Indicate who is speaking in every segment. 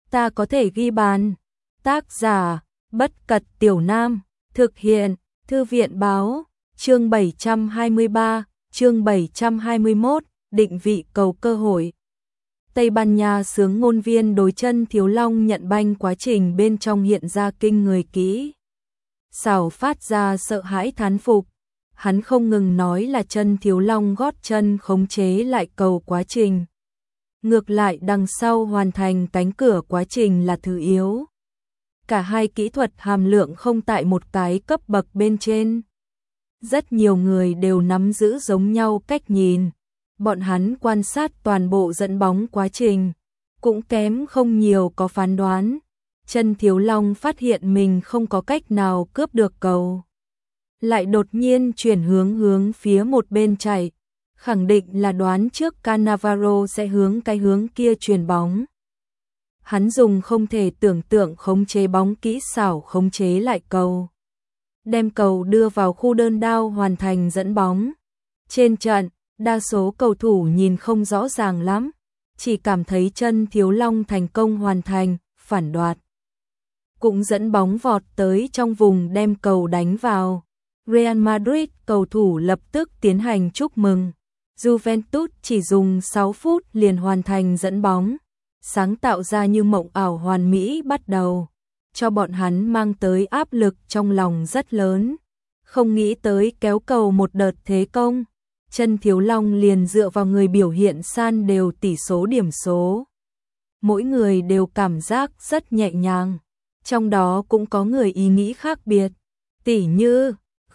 Speaker 1: ta có thể ghi bàn. Tác giả, Bất Cật Tiểu Nam, thực hiện, Thư viện Báo, chương 723, chương 721, định vị cầu cơ hội. Tây Ban Nha xướng ngôn viên đối chân Thiếu Long nhận banh quá trình bên trong hiện ra kinh người kỹ. Xảo phát ra sợ hãi thán phục. Hắn không ngừng nói là chân Thiếu Long gót chân khống chế lại cầu quá trình. Ngược lại đằng sau hoàn thành cánh cửa quá trình là thứ yếu. Cả hai kỹ thuật hàm lượng không tại một cái cấp bậc bên trên. Rất nhiều người đều nắm giữ giống nhau cách nhìn. Bọn hắn quan sát toàn bộ dẫn bóng quá trình, cũng kém không nhiều có phán đoán. Chân Thiếu Long phát hiện mình không có cách nào cướp được cầu. Lại đột nhiên chuyển hướng phía một bên chạy. Khẳng định là đoán trước Cannavaro sẽ hướng cái hướng kia chuyền bóng. Hắn dùng không thể tưởng tượng khống chế bóng kỹ xảo khống chế lại cầu. Đem cầu đưa vào khu đơn đao hoàn thành dẫn bóng. Trên trận, đa số cầu thủ nhìn không rõ ràng lắm, chỉ cảm thấy chân Thiếu Long thành công hoàn thành, phản đoạt. Cũng dẫn bóng vọt tới trong vùng đem cầu đánh vào. Real Madrid cầu thủ lập tức tiến hành chúc mừng. Juventus chỉ dùng 6 phút liền hoàn thành dẫn bóng, sáng tạo ra như mộng ảo hoàn mỹ bắt đầu, cho bọn hắn mang tới áp lực trong lòng rất lớn. Không nghĩ tới kéo cầu một đợt thế công, chân Thiếu Long liền dựa vào người biểu hiện san đều tỷ số điểm số. Mỗi người đều cảm giác rất nhẹ nhàng, trong đó cũng có người ý nghĩ khác biệt, tỉ như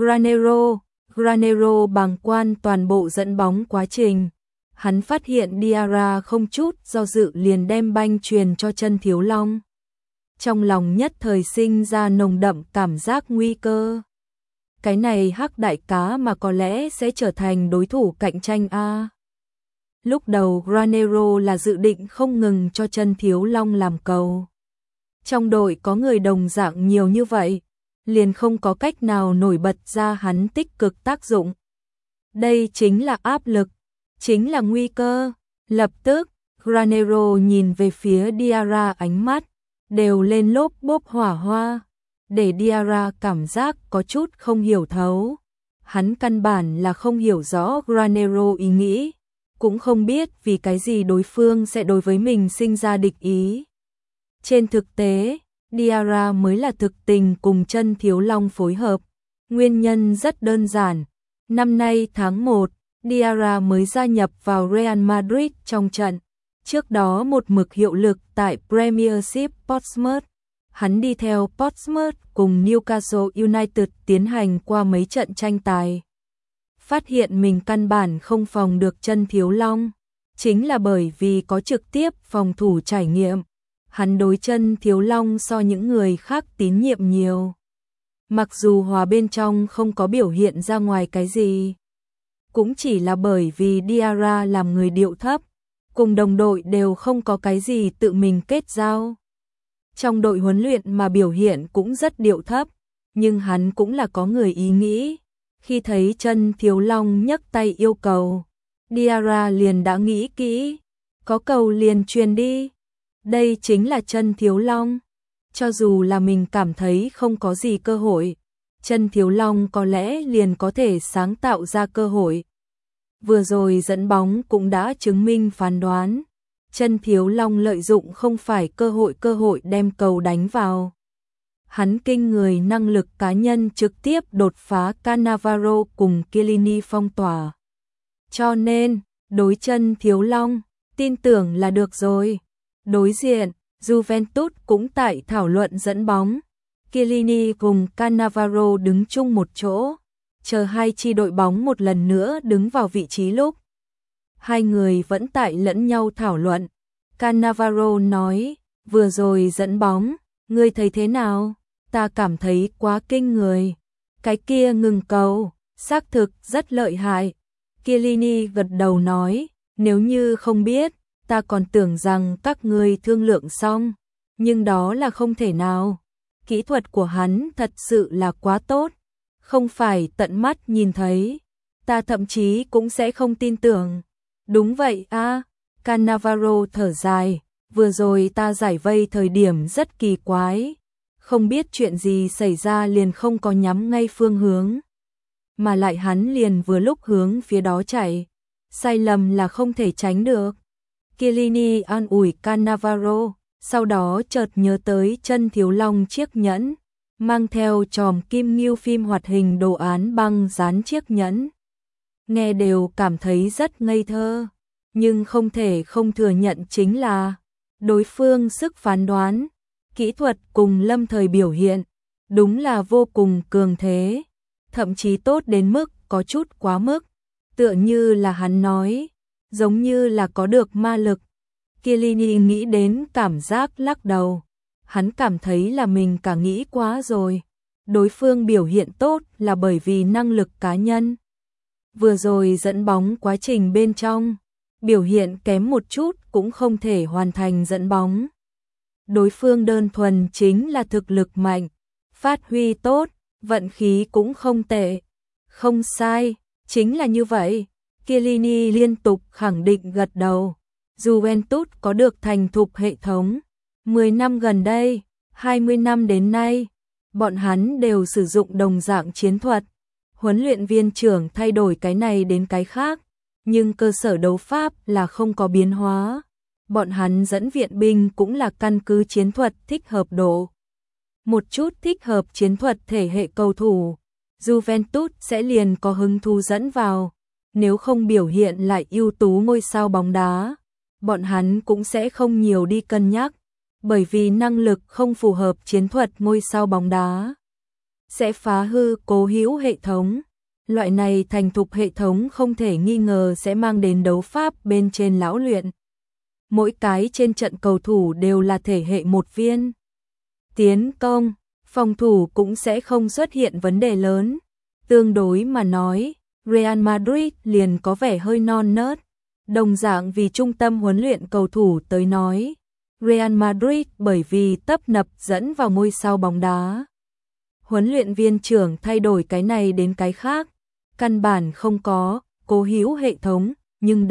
Speaker 1: Granero bàng quan toàn bộ dẫn bóng quá trình. Hắn phát hiện Diarra không chút do dự liền đem banh truyền cho chân Thiếu Long. Trong lòng nhất thời sinh ra nồng đậm cảm giác nguy cơ. Cái này hắc đại cá mà có lẽ sẽ trở thành đối thủ cạnh tranh a. Lúc đầu Granero là dự định không ngừng cho chân Thiếu Long làm cầu. Trong đội có người đồng dạng nhiều như vậy, liền không có cách nào nổi bật ra hắn tích cực tác dụng. Đây chính là áp lực, chính là nguy cơ. Lập tức, Granero nhìn về phía Diarra, ánh mắt đều lên lốp bốp hỏa hoa, để Diarra cảm giác có chút không hiểu thấu. Hắn căn bản là không hiểu rõ Granero ý nghĩ, cũng không biết vì cái gì đối phương sẽ đối với mình sinh ra địch ý. Trên thực tế, Diarra mới là thực tình cùng chân Thiếu Long phối hợp. Nguyên nhân rất đơn giản. Năm nay tháng 1, Diarra mới gia nhập vào Real Madrid trong trận. Trước đó một mực hiệu lực tại Premiership Portsmouth. Hắn đi theo Portsmouth cùng Newcastle United tiến hành qua mấy trận tranh tài. Phát hiện mình căn bản không phòng được chân Thiếu Long. Chính là bởi vì có trực tiếp phòng thủ trải nghiệm. Hắn đối chân Thiếu Long so những người khác tín nhiệm nhiều. Mặc dù hòa bên trong không có biểu hiện ra ngoài cái gì, cũng chỉ là bởi vì Diarra làm người điệu thấp, cùng đồng đội đều không có cái gì tự mình kết giao. Trong đội huấn luyện mà biểu hiện cũng rất điệu thấp, nhưng hắn cũng là có người ý nghĩ. Khi thấy chân Thiếu Long nhấc tay yêu cầu, Diarra liền đã nghĩ kỹ, có cầu liền truyền đi. Đây chính là chân Thiếu Long. Cho dù là mình cảm thấy không có gì cơ hội, chân Thiếu Long có lẽ liền có thể sáng tạo ra cơ hội. Vừa rồi dẫn bóng cũng đã chứng minh phán đoán. Chân Thiếu Long lợi dụng không phải cơ hội đem cầu đánh vào. Hắn kinh người năng lực cá nhân trực tiếp đột phá Cannavaro cùng Chiellini phong tỏa. Cho nên, đối chân Thiếu Long, tin tưởng là được rồi. Đối diện, Juventus cũng tại thảo luận dẫn bóng. Chiellini cùng Cannavaro đứng chung một chỗ, chờ hai chi đội bóng một lần nữa đứng vào vị trí lúc. Hai người vẫn tại lẫn nhau thảo luận. Cannavaro nói, vừa rồi dẫn bóng, ngươi thấy thế nào? Ta cảm thấy quá kinh người. Cái kia ngừng cầu, xác thực rất lợi hại. Chiellini gật đầu nói, nếu như không biết, ta còn tưởng rằng các ngươi thương lượng xong, nhưng đó là không thể nào. Kỹ thuật của hắn thật sự là quá tốt, không phải tận mắt nhìn thấy, ta thậm chí cũng sẽ không tin tưởng. Đúng vậy a, Cannavaro thở dài, vừa rồi ta giải vây thời điểm rất kỳ quái, không biết chuyện gì xảy ra liền không có nhắm ngay phương hướng, mà lại hắn liền vừa lúc hướng phía đó chạy, sai lầm là không thể tránh được. Chiellini an ủi Cannavaro, sau đó chợt nhớ tới chân Thiếu Long chiếc nhẫn, mang theo chòm kim ngưu phim hoạt hình đồ án băng dán chiếc nhẫn. Nghe đều cảm thấy rất ngây thơ, nhưng không thể không thừa nhận chính là đối phương sức phán đoán, kỹ thuật cùng lâm thời biểu hiện, đúng là vô cùng cường thế, thậm chí tốt đến mức có chút quá mức, tựa như là hắn nói, giống như là có được ma lực. Chiellini nghĩ đến cảm giác lắc đầu, hắn cảm thấy là mình cả nghĩ quá rồi, đối phương biểu hiện tốt là bởi vì năng lực cá nhân. Vừa rồi dẫn bóng quá trình bên trong, biểu hiện kém một chút cũng không thể hoàn thành dẫn bóng. Đối phương đơn thuần chính là thực lực mạnh, phát huy tốt, vận khí cũng không tệ. Không sai, chính là như vậy. Chiellini liên tục khẳng định gật đầu. Juventus có được thành thục hệ thống. 10 năm gần đây, 20 năm đến nay, bọn hắn đều sử dụng đồng dạng chiến thuật. Huấn luyện viên trưởng thay đổi cái này đến cái khác, nhưng cơ sở đấu pháp là không có biến hóa. Bọn hắn dẫn viện binh cũng là căn cứ chiến thuật thích hợp độ. Một chút thích hợp chiến thuật thể hệ cầu thủ, Juventus sẽ liền có hứng thú dẫn vào. Nếu không biểu hiện lại ưu tú ngôi sao bóng đá, bọn hắn cũng sẽ không nhiều đi cân nhắc, bởi vì năng lực không phù hợp chiến thuật ngôi sao bóng đá sẽ phá hư cố hữu hệ thống. Loại này thành thục hệ thống không thể nghi ngờ sẽ mang đến đấu pháp bên trên lão luyện. Mỗi cái trên trận cầu thủ đều là thể hệ một viên. Tiến công, phòng thủ cũng sẽ không xuất hiện vấn đề lớn. Tương đối mà nói, Real Madrid liền có vẻ hơi non nớt. Đồng dạng vì trung tâm huấn luyện cầu thủ tới nói, Real Madrid bởi vì tấp nập dẫn vào ngôi sao bóng đá. Huấn luyện viên trưởng thay đổi cái này đến cái khác, căn bản không có cố hữu hệ thống, nhưng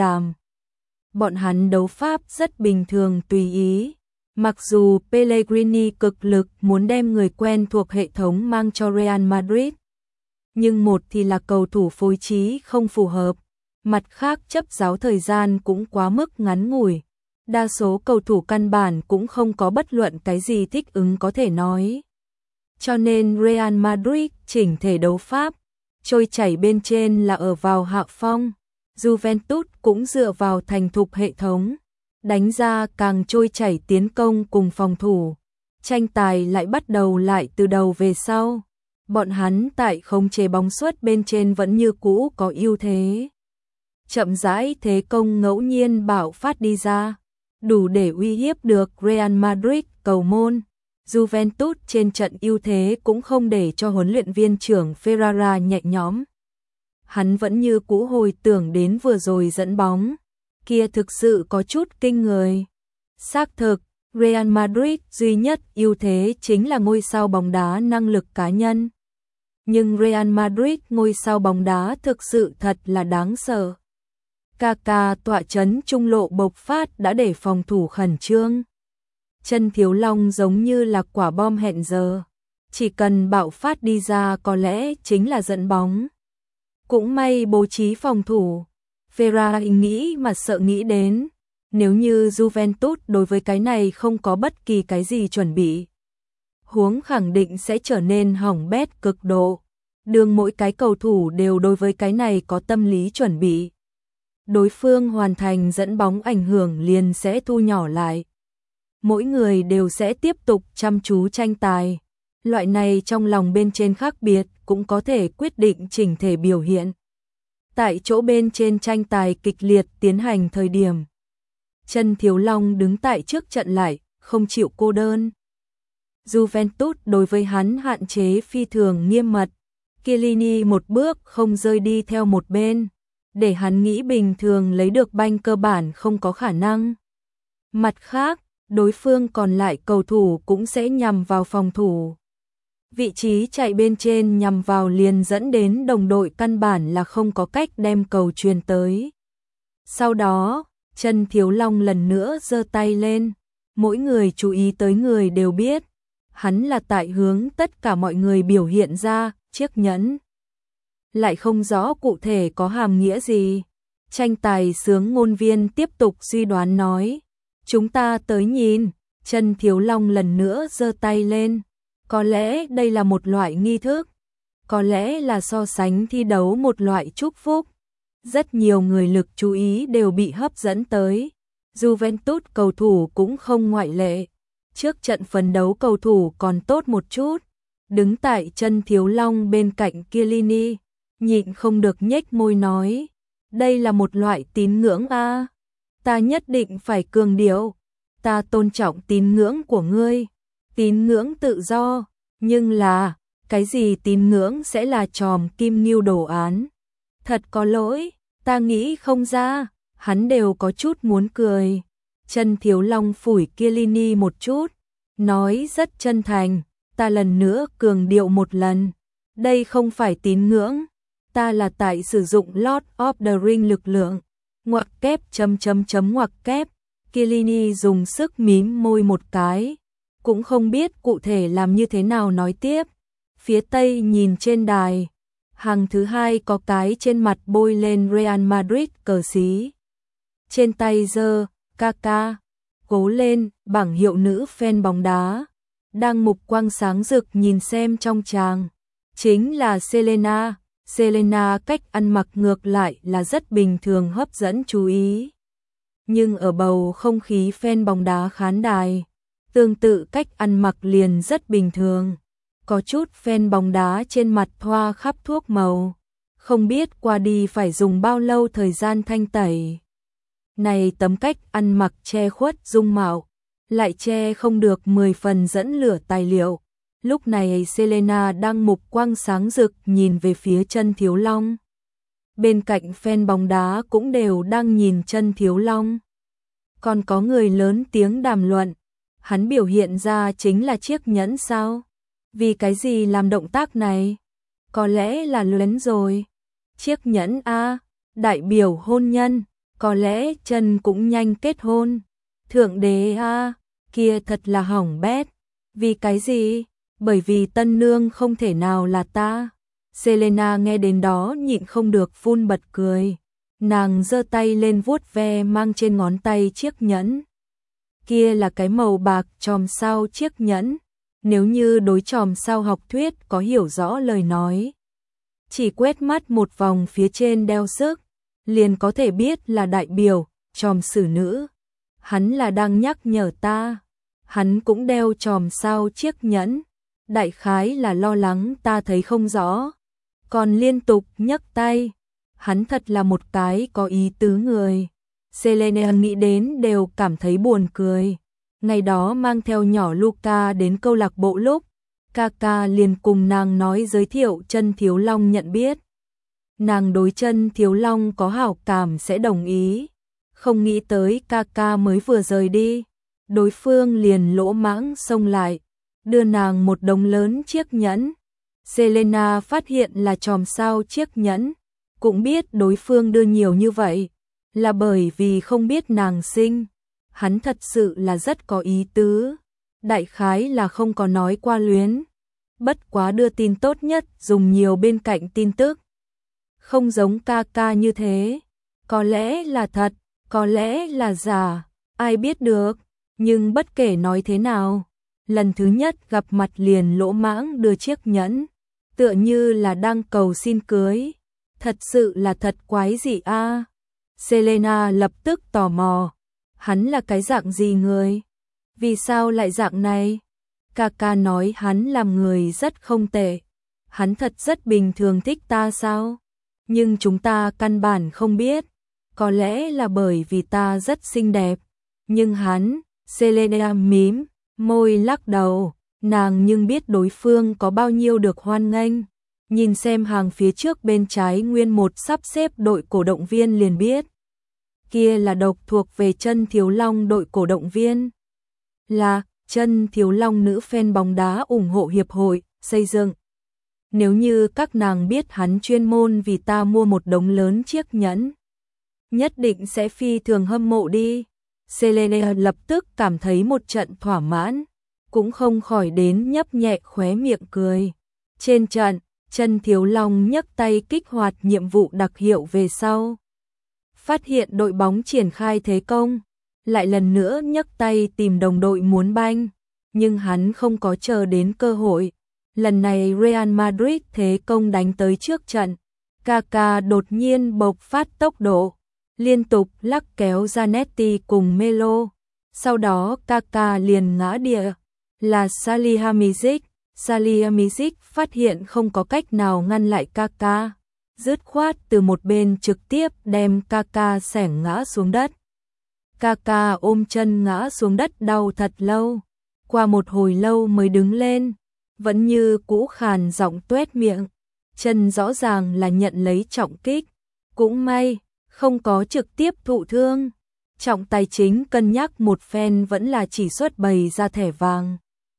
Speaker 1: bọn hắn đấu pháp rất bình thường tùy ý. Mặc dù Pellegrini cực lực muốn đem người quen thuộc hệ thống mang cho Real Madrid, nhưng một thì là cầu thủ phối trí không phù hợp, mặt khác chấp giáo thời gian cũng quá mức ngắn ngủi. Đa số cầu thủ căn bản cũng không có bất luận cái gì thích ứng có thể nói. Cho nên Real Madrid chỉnh thể đấu pháp, trôi chảy bên trên là ở vào hạ phong. Juventus cũng dựa vào thành thục hệ thống, đánh ra càng trôi chảy tiến công cùng phòng thủ. Tranh tài lại bắt đầu lại từ đầu về sau. Bọn hắn tại khống chế bóng suất bên trên vẫn như cũ có ưu thế. Chậm rãi thế công ngẫu nhiên bạo phát đi ra, đủ để uy hiếp được Real Madrid cầu môn. Juventus trên trận ưu thế cũng không để cho huấn luyện viên trưởng Ferrara nhẹ nhõm. Hắn vẫn như cũ hồi tưởng đến vừa rồi dẫn bóng, kia thực sự có chút kinh người. Xác thực, Real Madrid duy nhất ưu thế chính là ngôi sao bóng đá năng lực cá nhân. Nhưng Real Madrid ngôi sao bóng đá thực sự thật là đáng sợ. Kaká tọa chấn trung lộ bộc phát đã để phòng thủ khẩn trương. Chân Thiếu Long giống như là quả bom hẹn giờ, chỉ cần bạo phát đi ra có lẽ chính là dẫn bóng. Cũng may bố trí phòng thủ, Ferrari nghĩ mà sợ nghĩ đến, nếu như Juventus đối với cái này không có bất kỳ cái gì chuẩn bị, huống khẳng định sẽ trở nên hỏng bét cực độ. Đường mỗi cái cầu thủ đều đối với cái này có tâm lý chuẩn bị. Đối phương hoàn thành dẫn bóng ảnh hưởng liền sẽ thu nhỏ lại. Mỗi người đều sẽ tiếp tục chăm chú tranh tài. Loại này trong lòng bên trên khác biệt cũng có thể quyết định chỉnh thể biểu hiện. Tại chỗ bên trên tranh tài kịch liệt tiến hành thời điểm, Chân Thiếu Long đứng tại trước trận lại, không chịu cô đơn. Juventus đối với hắn hạn chế phi thường nghiêm mật. Chiellini một bước không rơi đi theo một bên, để hắn nghĩ bình thường lấy được banh cơ bản không có khả năng. Mặt khác, đối phương còn lại cầu thủ cũng sẽ nhằm vào phòng thủ. Vị trí chạy bên trên nhằm vào liền dẫn đến đồng đội căn bản là không có cách đem cầu truyền tới. Sau đó, Chân Thiếu Long lần nữa giơ tay lên, mỗi người chú ý tới người đều biết, hắn là tại hướng tất cả mọi người biểu hiện ra, chiếc nhẫn lại không rõ cụ thể có hàm nghĩa gì. Tranh tài sướng ngôn viên tiếp tục suy đoán nói, chúng ta tới nhìn. Chân Thiếu Long lần nữa giơ tay lên, có lẽ đây là một loại nghi thức, có lẽ là so sánh thi đấu một loại chúc phúc. Rất nhiều người lực chú ý đều bị hấp dẫn tới, Juventus cầu thủ cũng không ngoại lệ. Trước trận phấn đấu cầu thủ còn tốt một chút, đứng tại Chân Thiếu Long bên cạnh Chiellini, nhịn không được nhếch môi nói, đây là một loại tín ngưỡng a, ta nhất định phải cường điệu, ta tôn trọng tín ngưỡng của ngươi, tín ngưỡng tự do, nhưng là, cái gì tín ngưỡng sẽ là chòm kim ngưu đồ án. Thật có lỗi, ta nghĩ không ra, hắn đều có chút muốn cười. Chân Thiếu Long phủi Chiellini một chút, nói rất chân thành, ta lần nữa cường điệu một lần, đây không phải tín ngưỡng, ta là tại sử dụng Lord of the Ring lực lượng. Ngoặc kép ngoặc kép. Chiellini dùng sức mím môi một cái, cũng không biết cụ thể làm như thế nào nói tiếp. Phía Tây nhìn trên đài, hàng thứ hai có cái trên mặt bôi lên Real Madrid cờ xí. Trên tay giơ, Kaka, cố lên, bảng hiệu nữ fan bóng đá, đang mục quang sáng rực nhìn xem trong tràng. Chính là Selena. Selena cách ăn mặc ngược lại là rất bình thường hấp dẫn chú ý. Nhưng ở bầu không khí fan bóng đá khán đài, tương tự cách ăn mặc liền rất bình thường. Có chút fan bóng đá trên mặt thoa khắp thuốc màu, không biết qua đi phải dùng bao lâu thời gian thanh tẩy. Này tấm cách ăn mặc che khuất dung mạo, lại che không được 10 phần dẫn lửa tài liệu. Lúc này Selena đang mục quang sáng rực nhìn về phía Chân Thiếu Long. Bên cạnh fan bóng đá cũng đều đang nhìn Chân Thiếu Long. Còn có người lớn tiếng đàm luận, hắn biểu hiện ra chính là chiếc nhẫn sao? Vì cái gì làm động tác này? Có lẽ là luyến rồi. Chiếc nhẫn a, đại biểu hôn nhân, có lẽ Chân cũng nhanh kết hôn. Thượng đế a, kia thật là hỏng bét. Vì cái gì? Bởi vì tân nương không thể nào là ta. Selena nghe đến đó nhịn không được phun bật cười. Nàng giơ tay lên vuốt ve mang trên ngón tay chiếc nhẫn. Kia là cái màu bạc chòm sao chiếc nhẫn. Nếu như đối chòm sao học thuyết có hiểu rõ lời nói, chỉ quét mắt một vòng phía trên đeo sức, liền có thể biết là đại biểu chòm xử nữ. Hắn là đang nhắc nhở ta. Hắn cũng đeo chòm sao chiếc nhẫn. Đại khái là lo lắng ta thấy không rõ, còn liên tục nhấc tay. Hắn thật là một cái có ý tứ người. Selena nghĩ đến đều cảm thấy buồn cười. Ngày đó mang theo nhỏ Luca đến câu lạc bộ lúc, Kaka liền cùng nàng nói giới thiệu Chân Thiếu Long nhận biết. Nàng đối Chân Thiếu Long có hảo cảm sẽ đồng ý. Không nghĩ tới Kaka mới vừa rời đi, đối phương liền lỗ mãng xông lại, đưa nàng một đống lớn chiếc nhẫn. Selena phát hiện là chòm sao chiếc nhẫn, cũng biết đối phương đưa nhiều như vậy là bởi vì không biết nàng sinh. Hắn thật sự là rất có ý tứ, đại khái là không có nói qua luyến. Bất quá đưa tin tốt nhất dùng nhiều bên cạnh tin tức. Không giống Kaka như thế, có lẽ là thật, có lẽ là giả, ai biết được. Nhưng bất kể nói thế nào, lần thứ nhất gặp mặt liền lỗ mãng đưa chiếc nhẫn, tựa như là đang cầu xin cưới. Thật sự là thật quái dị a. Selena lập tức tò mò, hắn là cái dạng gì người? Vì sao lại dạng này? Kaka nói hắn làm người rất không tệ. Hắn thật rất bình thường thích ta sao? Nhưng chúng ta căn bản không biết. Có lẽ là bởi vì ta rất xinh đẹp. Nhưng hắn, Selena mím môi lắc đầu, nàng nhưng biết đối phương có bao nhiêu được hoan nghênh. Nhìn xem hàng phía trước bên trái nguyên một sắp xếp đội cổ động viên liền biết. Kia là độc thuộc về Chân Thiếu Long đội cổ động viên. Là Chân Thiếu Long nữ fan bóng đá ủng hộ hiệp hội xây dựng. Nếu như các nàng biết hắn chuyên môn vì ta mua một đống lớn chiếc nhẫn, nhất định sẽ phi thường hâm mộ đi. Selene lập tức cảm thấy một trận thỏa mãn, cũng không khỏi đến nhấp nhẹ khóe miệng cười. Trên trận, Chân Thiếu Long nhấc tay kích hoạt nhiệm vụ đặc hiệu về sau. Phát hiện đội bóng triển khai thế công, lại lần nữa nhấc tay tìm đồng đội muốn banh, nhưng hắn không có chờ đến cơ hội. Lần này Real Madrid thế công đánh tới trước trận, Kaká đột nhiên bộc phát tốc độ, liên tục lắc kéo Zanetti cùng Melo. Sau đó Kaká liền ngã địa, là Salihamidzic. Salihamidzic phát hiện không có cách nào ngăn lại Kaká, dứt khoát từ một bên trực tiếp đem Kaká xẻng ngã xuống đất. Kaká ôm chân ngã xuống đất đau thật lâu, qua một hồi lâu mới đứng lên, vẫn như cũ khàn giọng tuét miệng. Chân rõ ràng là nhận lấy trọng kích, cũng may không có trực tiếp thụ thương. Trọng tài chính cân nhắc một phen vẫn là chỉ xuất bày ra thẻ vàng.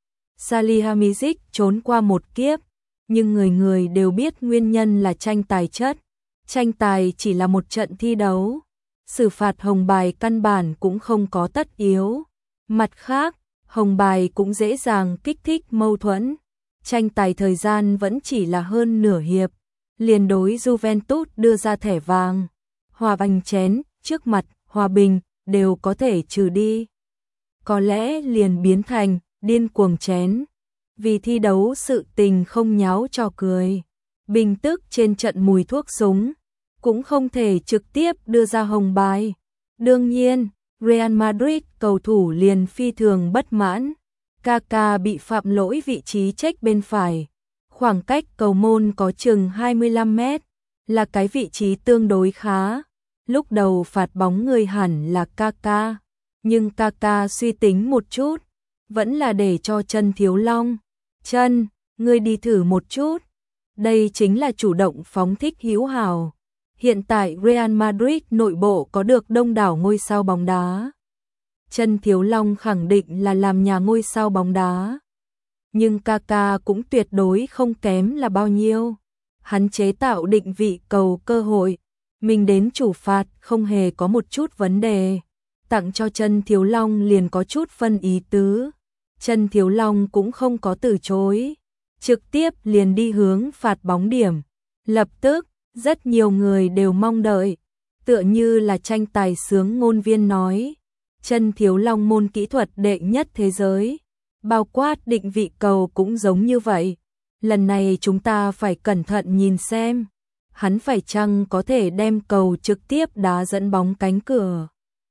Speaker 1: Salihamidzic trốn qua một kiếp, nhưng người người đều biết nguyên nhân là tranh tài chất. Tranh tài chỉ là một trận thi đấu, xử phạt hồng bài căn bản cũng không có tất yếu. Mặt khác, hồng bài cũng dễ dàng kích thích mâu thuẫn. Tranh tài thời gian vẫn chỉ là hơn nửa hiệp, liền đối Juventus đưa ra thẻ vàng. Hòa banh chén, trước mặt, hòa bình, đều có thể trừ đi. Có lẽ liền biến thành điên cuồng chén. Vì thi đấu sự tình không nháo trò cười, bình tức trên trận mùi thuốc súng, cũng không thể trực tiếp đưa ra hồng bài. Đương nhiên, Real Madrid cầu thủ liền phi thường bất mãn. Kaká bị phạm lỗi vị trí check bên phải, khoảng cách cầu môn có chừng 25 mét, là cái vị trí tương đối khá. Lúc đầu phạt bóng người hẳn là Kaká, nhưng Kaká suy tính một chút, vẫn là để cho Chân Thiếu Long. Chân, ngươi đi thử một chút. Đây chính là chủ động phóng thích hữu hảo. Hiện tại Real Madrid nội bộ có được đông đảo ngôi sao bóng đá. Chân Thiếu Long khẳng định là làm nhà ngôi sao bóng đá. Nhưng Kaká cũng tuyệt đối không kém là bao nhiêu. Hắn chế tạo định vị cầu cơ hội, mình đến chủ phạt không hề có một chút vấn đề. Tặng cho Chân Thiếu Long liền có chút phân ý tứ. Chân Thiếu Long cũng không có từ chối, trực tiếp liền đi hướng phạt bóng điểm. Lập tức, rất nhiều người đều mong đợi, tựa như là tranh tài sướng ngôn viên nói. Chân Thiếu Long môn kỹ thuật đệ nhất thế giới, bao quát định vị cầu cũng giống như vậy. Lần này chúng ta phải cẩn thận nhìn xem, hắn phải chăng có thể đem cầu trực tiếp đá dẫn bóng cánh cửa.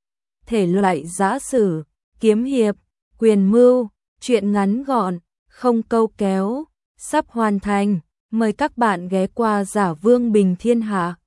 Speaker 1: Thể loại giã sử, kiếm hiệp, quyền mưu, truyện ngắn gọn, không câu kéo, sắp hoàn thành. Mời các bạn ghé qua Giả Vương Bình Thiên Hạ.